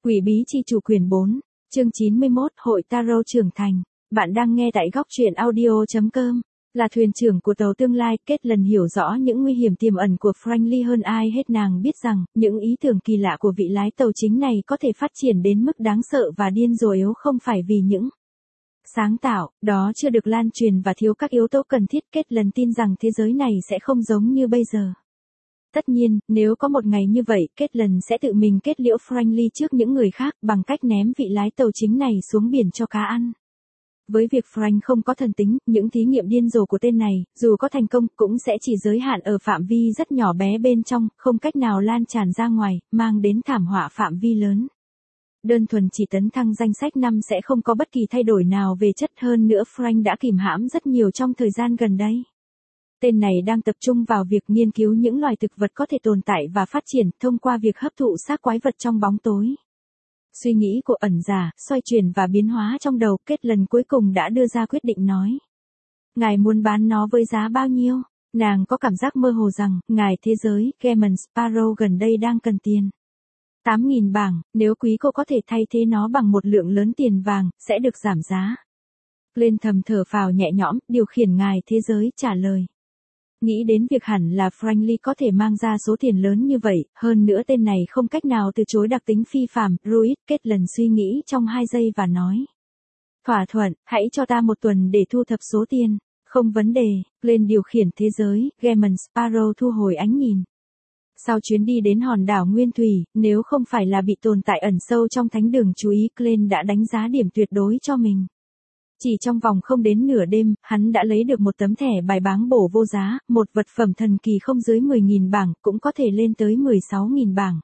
Quỷ bí chi chủ quyển 4, chương 91, Hội Tarot trưởng thành. Bạn đang nghe tại góc truyện audio.com. Là thuyền trưởng của tàu tương lai, Caitlin hiểu rõ những nguy hiểm tiềm ẩn của Franklin hơn ai hết. Nàng biết rằng, những ý tưởng kỳ lạ của vị lái tàu chính này có thể phát triển đến mức đáng sợ và điên rồ nếu không phải vì những sáng tạo, đó chưa được lan truyền và thiếu các yếu tố cần thiết. Caitlin tin rằng thế giới này sẽ không giống như bây giờ. Tất nhiên, nếu có một ngày như vậy, Caitlin sẽ tự mình kết liễu Franklin trước những người khác bằng cách ném vị lái tàu chính này xuống biển cho cá ăn. Với việc Frank không có thần tính, những thí nghiệm điên rồ của tên này, dù có thành công, cũng sẽ chỉ giới hạn ở phạm vi rất nhỏ bé bên trong, không cách nào lan tràn ra ngoài, mang đến thảm họa phạm vi lớn. Đơn thuần chỉ tấn thăng danh sách 5 sẽ không có bất kỳ thay đổi nào về chất. Hơn nữa Frank đã kìm hãm rất nhiều trong thời gian gần đây. Tên này đang tập trung vào việc nghiên cứu những loài thực vật có thể tồn tại và phát triển thông qua việc hấp thụ xác quái vật trong bóng tối. Suy nghĩ của ẩn giả, xoay chuyển và biến hóa trong đầu, Caitlin cuối cùng đã đưa ra quyết định nói. Ngài muốn bán nó với giá bao nhiêu? Nàng có cảm giác mơ hồ rằng, ngài thế giới, Gammon Sparrow gần đây đang cần tiền. 8.000 bảng, nếu quý cô có thể thay thế nó bằng một lượng lớn tiền vàng, sẽ được giảm giá. Lên thầm thở phào nhẹ nhõm, điều khiển ngài thế giới trả lời. Nghĩ đến việc hẳn là Franklin có thể mang ra số tiền lớn như vậy, hơn nữa tên này không cách nào từ chối đặc tính phi phàm, Ruiz. Caitlin suy nghĩ trong 2 giây và nói. Thỏa thuận, hãy cho ta 1 tuần để thu thập số tiền. Không vấn đề. Lên điều khiển thế giới, Gammon Sparrow thu hồi ánh nhìn. Sau chuyến đi đến hòn đảo Nguyên Thủy, nếu không phải là bị tồn tại ẩn sâu trong thánh đường chú ý, Glenn đã đánh giá điểm tuyệt đối cho mình. Chỉ trong vòng không đến nửa đêm, hắn đã lấy được một tấm thẻ bài báng bổ vô giá, một vật phẩm thần kỳ không dưới 10.000 bảng, cũng có thể lên tới 16.000 bảng.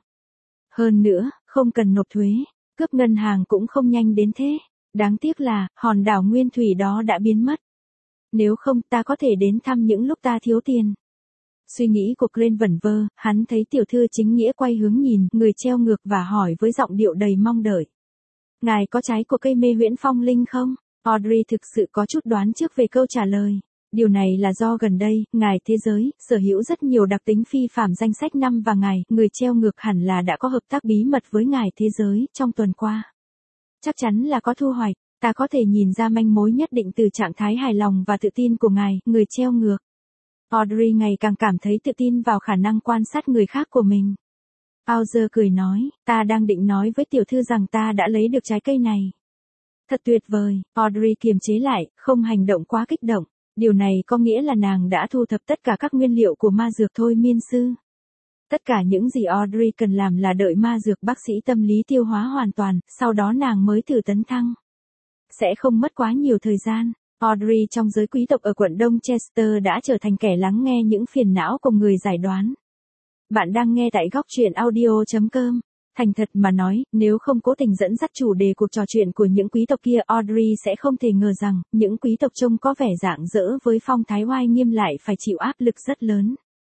Hơn nữa, không cần nộp thuế, cướp ngân hàng cũng không nhanh đến thế. Đáng tiếc là, hòn đảo Nguyên Thủy đó đã biến mất. Nếu không, ta có thể đến thăm những lúc ta thiếu tiền. Suy nghĩ của Glenn vẩn vơ, hắn thấy tiểu thư chính nghĩa quay hướng nhìn người treo ngược và hỏi với giọng điệu đầy mong đợi. Ngài có trái của cây mê huyễn phong linh không? Audrey thực sự có chút đoán trước về câu trả lời. Điều này là do gần đây, ngài thế giới, sở hữu rất nhiều đặc tính phi phàm danh sách 5 và ngài, người treo ngược hẳn là đã có hợp tác bí mật với ngài thế giới, trong tuần qua. Chắc chắn là có thu hoạch, ta có thể nhìn ra manh mối nhất định từ trạng thái hài lòng và tự tin của ngài, người treo ngược. Audrey ngày càng cảm thấy tự tin vào khả năng quan sát người khác của mình. Bowser cười nói, ta đang định nói với tiểu thư rằng ta đã lấy được trái cây này. Thật tuyệt vời, Audrey kiềm chế lại, không hành động quá kích động. Điều này có nghĩa là nàng đã thu thập tất cả các nguyên liệu của ma dược thôi miên sư. Tất cả những gì Audrey cần làm là đợi ma dược bác sĩ tâm lý tiêu hóa hoàn toàn, sau đó nàng mới thử tấn thăng. Sẽ không mất quá nhiều thời gian. Audrey trong giới quý tộc ở quận Đông Chester đã trở thành kẻ lắng nghe những phiền não của người giải đoán. Bạn đang nghe tại góc truyện audio.com. Thành thật mà nói, nếu không cố tình dẫn dắt chủ đề cuộc trò chuyện của những quý tộc kia, Audrey sẽ không thể ngờ rằng, những quý tộc trông có vẻ rạng rỡ với phong thái oai nghiêm lại phải chịu áp lực rất lớn.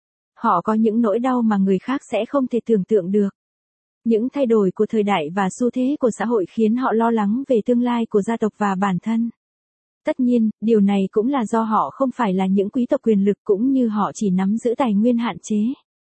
Họ có những nỗi đau mà người khác sẽ không thể tưởng tượng được. Những thay đổi của thời đại và xu thế của xã hội khiến họ lo lắng về tương lai của gia tộc và bản thân. Tất nhiên, điều này cũng là do họ không phải là những quý tộc quyền lực cũng như họ chỉ nắm giữ tài nguyên hạn chế.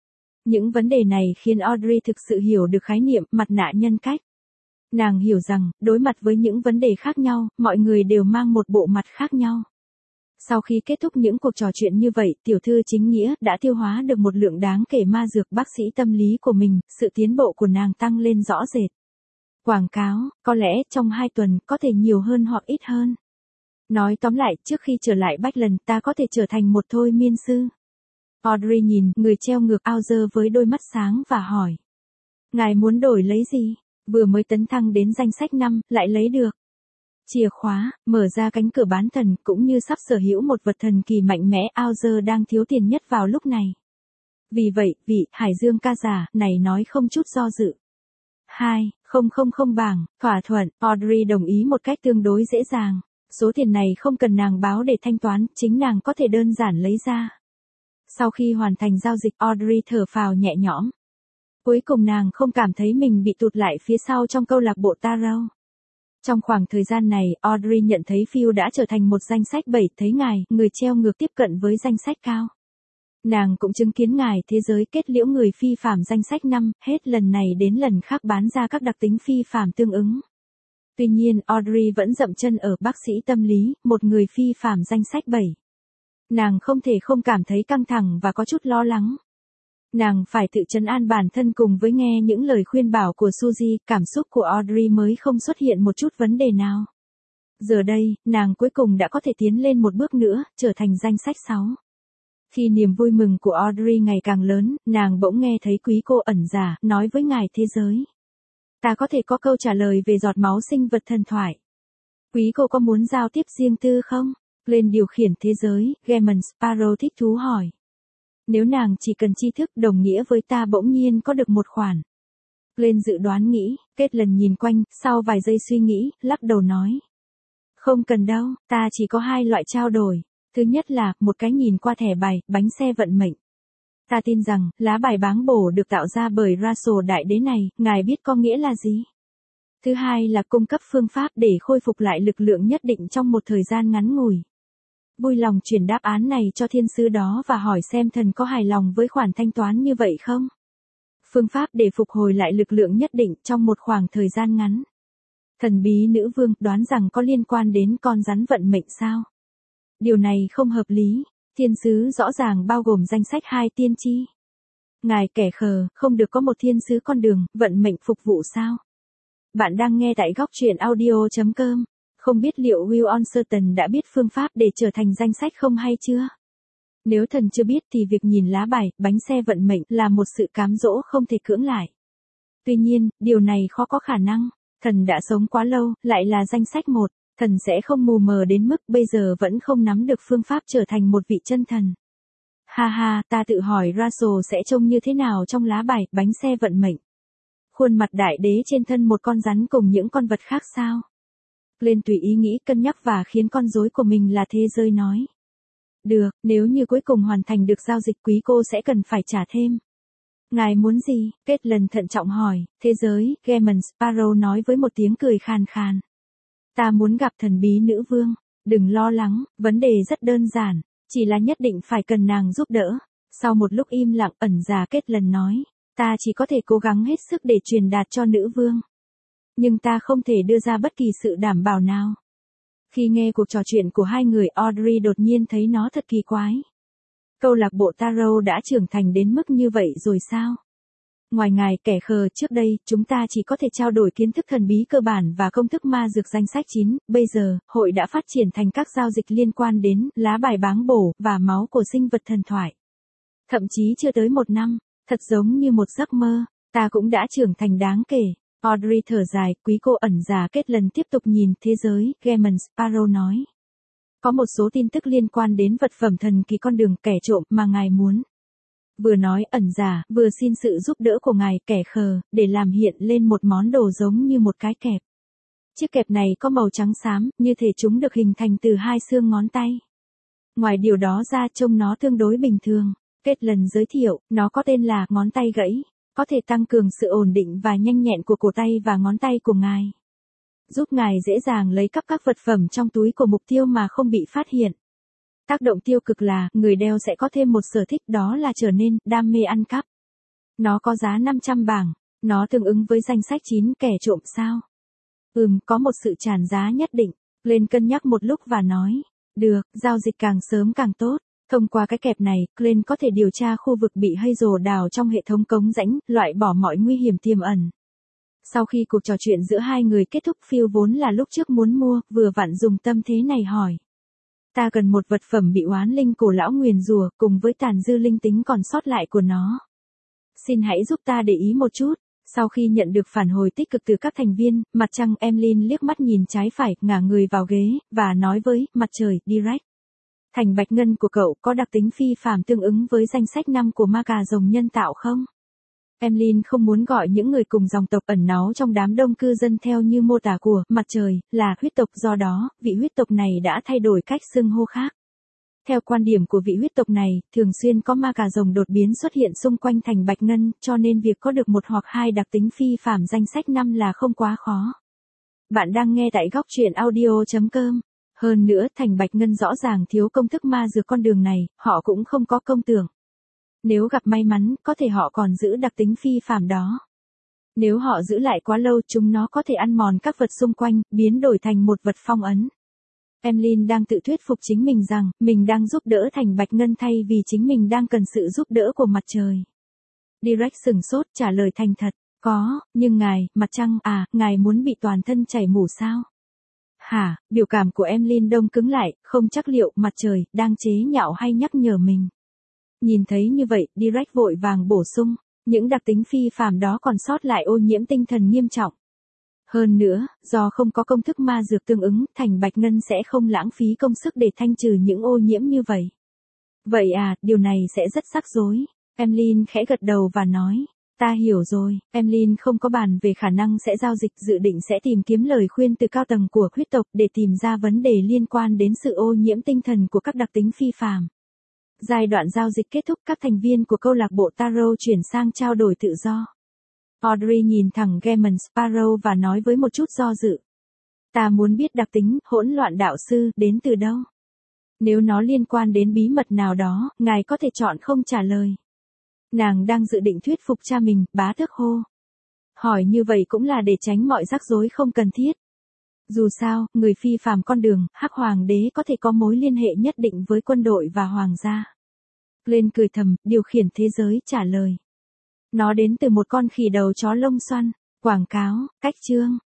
Những vấn đề này khiến Audrey thực sự hiểu được khái niệm mặt nạ nhân cách. Nàng hiểu rằng, đối mặt với những vấn đề khác nhau, mọi người đều mang một bộ mặt khác nhau. Sau khi kết thúc những cuộc trò chuyện như vậy, tiểu thư chính nghĩa đã tiêu hóa được một lượng đáng kể ma dược bác sĩ tâm lý của mình, sự tiến bộ của nàng tăng lên rõ rệt. Quảng cáo, có lẽ trong 2 tuần có thể nhiều hơn hoặc ít hơn. Nói tóm lại, trước khi trở lại Backlund ta có thể trở thành một thôi miên sư. Audrey nhìn người treo ngược Bowser với đôi mắt sáng và hỏi. Ngài muốn đổi lấy gì? Vừa mới tấn thăng đến danh sách 5, lại lấy được. Chìa khóa, mở ra cánh cửa bán thần, cũng như sắp sở hữu một vật thần kỳ mạnh mẽ. Bowser đang thiếu tiền nhất vào lúc này. Vì vậy, vị Hải Dương ca giả này nói không chút do dự. 2,000 bảng, thỏa thuận, Audrey đồng ý một cách tương đối dễ dàng. Số tiền này không cần nàng báo để thanh toán, chính nàng có thể đơn giản lấy ra. Sau khi hoàn thành giao dịch, Audrey thở phào nhẹ nhõm. Cuối cùng nàng không cảm thấy mình bị tụt lại phía sau trong câu lạc bộ Tarot. Trong khoảng thời gian này, Audrey nhận thấy Phil đã trở thành một danh sách 7, thấy ngài, người treo ngược tiếp cận với danh sách cao. Nàng cũng chứng kiến ngài thế giới kết liễu người phi phàm danh sách 5, hết lần này đến lần khác bán ra các đặc tính phi phàm tương ứng. Tuy nhiên Audrey vẫn dậm chân ở bác sĩ tâm lý, một người phi phàm danh sách 7. Nàng không thể không cảm thấy căng thẳng và có chút lo lắng. Nàng phải tự trấn an bản thân cùng với nghe những lời khuyên bảo của Suzy, cảm xúc của Audrey mới không xuất hiện một chút vấn đề nào. Giờ đây, nàng cuối cùng đã có thể tiến lên một bước nữa, trở thành danh sách 6. Khi niềm vui mừng của Audrey ngày càng lớn, nàng bỗng nghe thấy quý cô ẩn giả nói với ngài thế giới. Ta có thể có câu trả lời về giọt máu sinh vật thần thoại. Quý cô có muốn giao tiếp riêng tư không? Lên điều khiển thế giới, Gammon Sparrow thích thú hỏi. Nếu nàng chỉ cần tri thức đồng nghĩa với ta bỗng nhiên có được một khoản. Lên dự đoán nghĩ, kết lần nhìn quanh, sau vài giây suy nghĩ, lắc đầu nói. Không cần đâu, ta chỉ có 2 loại trao đổi. Thứ nhất là, một cái nhìn qua thẻ bài, bánh xe vận mệnh. Ta tin rằng, lá bài báng bổ được tạo ra bởi Russell Đại Đế này, ngài biết có nghĩa là gì? Thứ hai là cung cấp phương pháp để khôi phục lại lực lượng nhất định trong một thời gian ngắn ngủi. Vui lòng chuyển đáp án này cho thiên sứ đó và hỏi xem thần có hài lòng với khoản thanh toán như vậy không? Phương pháp để phục hồi lại lực lượng nhất định trong một khoảng thời gian ngắn. Thần bí nữ vương đoán rằng có liên quan đến con rắn vận mệnh sao? Điều này không hợp lý, thiên sứ rõ ràng bao gồm danh sách 2 tiên tri. Ngài kẻ khờ, không được có một thiên sứ con đường, vận mệnh phục vụ sao? Bạn đang nghe tại góc truyện audio.com. Không biết liệu Will Uncertain đã biết phương pháp để trở thành danh sách không hay chưa? Nếu thần chưa biết thì việc nhìn lá bài, bánh xe vận mệnh là một sự cám dỗ không thể cưỡng lại. Tuy nhiên, điều này khó có khả năng. Thần đã sống quá lâu, lại là danh sách 1. Thần sẽ không mù mờ đến mức bây giờ vẫn không nắm được phương pháp trở thành một vị chân thần. Ha ha, ta tự hỏi Russell sẽ trông như thế nào trong lá bài, bánh xe vận mệnh. Khuôn mặt đại đế trên thân một con rắn cùng những con vật khác sao? Lên tùy ý nghĩ cân nhắc và khiến con rối của mình là thế giới nói. Được, nếu như cuối cùng hoàn thành được giao dịch quý cô sẽ cần phải trả thêm. Ngài muốn gì? Kết lần thận trọng hỏi, thế giới, Gammon Sparrow nói với một tiếng cười khàn khàn. Ta muốn gặp thần bí nữ vương, đừng lo lắng, vấn đề rất đơn giản, chỉ là nhất định phải cần nàng giúp đỡ. Sau một lúc im lặng ẩn già kết lần nói, ta chỉ có thể cố gắng hết sức để truyền đạt cho nữ vương. Nhưng ta không thể đưa ra bất kỳ sự đảm bảo nào. Khi nghe cuộc trò chuyện của hai người Audrey đột nhiên thấy nó thật kỳ quái. Câu lạc bộ Tarot đã trưởng thành đến mức như vậy rồi sao? Ngoài ngài kẻ khờ trước đây, chúng ta chỉ có thể trao đổi kiến thức thần bí cơ bản và công thức ma dược danh sách 9, bây giờ, hội đã phát triển thành các giao dịch liên quan đến lá bài báng bổ và máu của sinh vật thần thoại. Thậm chí chưa tới 1 năm, thật giống như một giấc mơ, ta cũng đã trưởng thành đáng kể. Audrey thở dài, quý cô ẩn già kết lần tiếp tục nhìn thế giới, Gammon Sparrow nói. Có một số tin tức liên quan đến vật phẩm thần kỳ con đường kẻ trộm mà ngài muốn. Vừa nói ẩn giả, vừa xin sự giúp đỡ của ngài kẻ khờ, để làm hiện lên một món đồ giống như một cái kẹp. Chiếc kẹp này có màu trắng xám, như thể chúng được hình thành từ 2 xương ngón tay. Ngoài điều đó ra trông nó tương đối bình thường. Kết lần giới thiệu, nó có tên là ngón tay gãy, có thể tăng cường sự ổn định và nhanh nhẹn của cổ tay và ngón tay của ngài. Giúp ngài dễ dàng lấy cắp các vật phẩm trong túi của mục tiêu mà không bị phát hiện. Tác động tiêu cực là, người đeo sẽ có thêm một sở thích đó là trở nên đam mê ăn cắp. Nó có giá 500 bảng, nó tương ứng với danh sách 9 kẻ trộm sao? Có một sự tràn giá nhất định. Lên cân nhắc một lúc và nói, được, giao dịch càng sớm càng tốt. Thông qua cái kẹp này, Glenn có thể điều tra khu vực bị Hazel đào trong hệ thống cống rãnh, loại bỏ mọi nguy hiểm tiềm ẩn. Sau khi cuộc trò chuyện giữa hai người kết thúc, Phil vốn là lúc trước muốn mua, vừa vặn dùng tâm thế này hỏi. Ta cần một vật phẩm bị oán linh cổ lão nguyền rủa cùng với tàn dư linh tính còn sót lại của nó. Xin hãy giúp ta để ý một chút. Sau khi nhận được phản hồi tích cực từ các thành viên, mặt trăng Emlyn liếc mắt nhìn trái phải, ngả người vào ghế, và nói với mặt trời, Direct. Thành bạch ngân của cậu có đặc tính phi phàm tương ứng với danh sách 5 của ma cà rồng nhân tạo không? Emlyn không muốn gọi những người cùng dòng tộc ẩn náu trong đám đông cư dân theo như mô tả của mặt trời là huyết tộc, do đó, vị huyết tộc này đã thay đổi cách xưng hô khác. Theo quan điểm của vị huyết tộc này, thường xuyên có ma cà rồng đột biến xuất hiện xung quanh thành bạch ngân, cho nên việc có được một hoặc hai đặc tính phi phàm danh sách 5 là không quá khó. Bạn đang nghe tại góc truyện audio.com. Hơn nữa, thành bạch ngân rõ ràng thiếu công thức ma dược con đường này, họ cũng không có công tưởng. Nếu gặp may mắn, có thể họ còn giữ đặc tính phi phàm đó. Nếu họ giữ lại quá lâu, chúng nó có thể ăn mòn các vật xung quanh, biến đổi thành một vật phong ấn. Emlyn đang tự thuyết phục chính mình rằng, mình đang giúp đỡ Thành Bạch Ngân thay vì chính mình đang cần sự giúp đỡ của mặt trời. Direct sừng sốt trả lời thành thật, có, nhưng ngài, mặt trăng, ngài muốn bị toàn thân chảy mủ sao? Hả, biểu cảm của Emlyn đông cứng lại, không chắc liệu mặt trời đang chế nhạo hay nhắc nhở mình. Nhìn thấy như vậy, Direct vội vàng bổ sung, những đặc tính phi phàm đó còn sót lại ô nhiễm tinh thần nghiêm trọng. Hơn nữa, do không có công thức ma dược tương ứng, Thành Bạch Ngân sẽ không lãng phí công sức để thanh trừ những ô nhiễm như vậy. Vậy điều này sẽ rất rắc rối. Emlyn khẽ gật đầu và nói, ta hiểu rồi. Emlyn không có bàn về khả năng sẽ giao dịch, dự định sẽ tìm kiếm lời khuyên từ cao tầng của huyết tộc để tìm ra vấn đề liên quan đến sự ô nhiễm tinh thần của các đặc tính phi phàm. Giai đoạn giao dịch kết thúc, các thành viên của câu lạc bộ Tarot chuyển sang trao đổi tự do. Audrey nhìn thẳng Gaemon Sparrow và nói với một chút do dự. Ta muốn biết đặc tính hỗn loạn đạo sư đến từ đâu. Nếu nó liên quan đến bí mật nào đó, ngài có thể chọn không trả lời. Nàng đang dự định thuyết phục cha mình, bá tước hô. Hỏi như vậy cũng là để tránh mọi rắc rối không cần thiết. Dù sao, người phi phàm con đường, Hắc Hoàng đế có thể có mối liên hệ nhất định với quân đội và hoàng gia. Glenn cười thầm, điều khiển thế giới trả lời. Nó đến từ một con khỉ đầu chó lông xoăn. Quảng cáo, cách chương.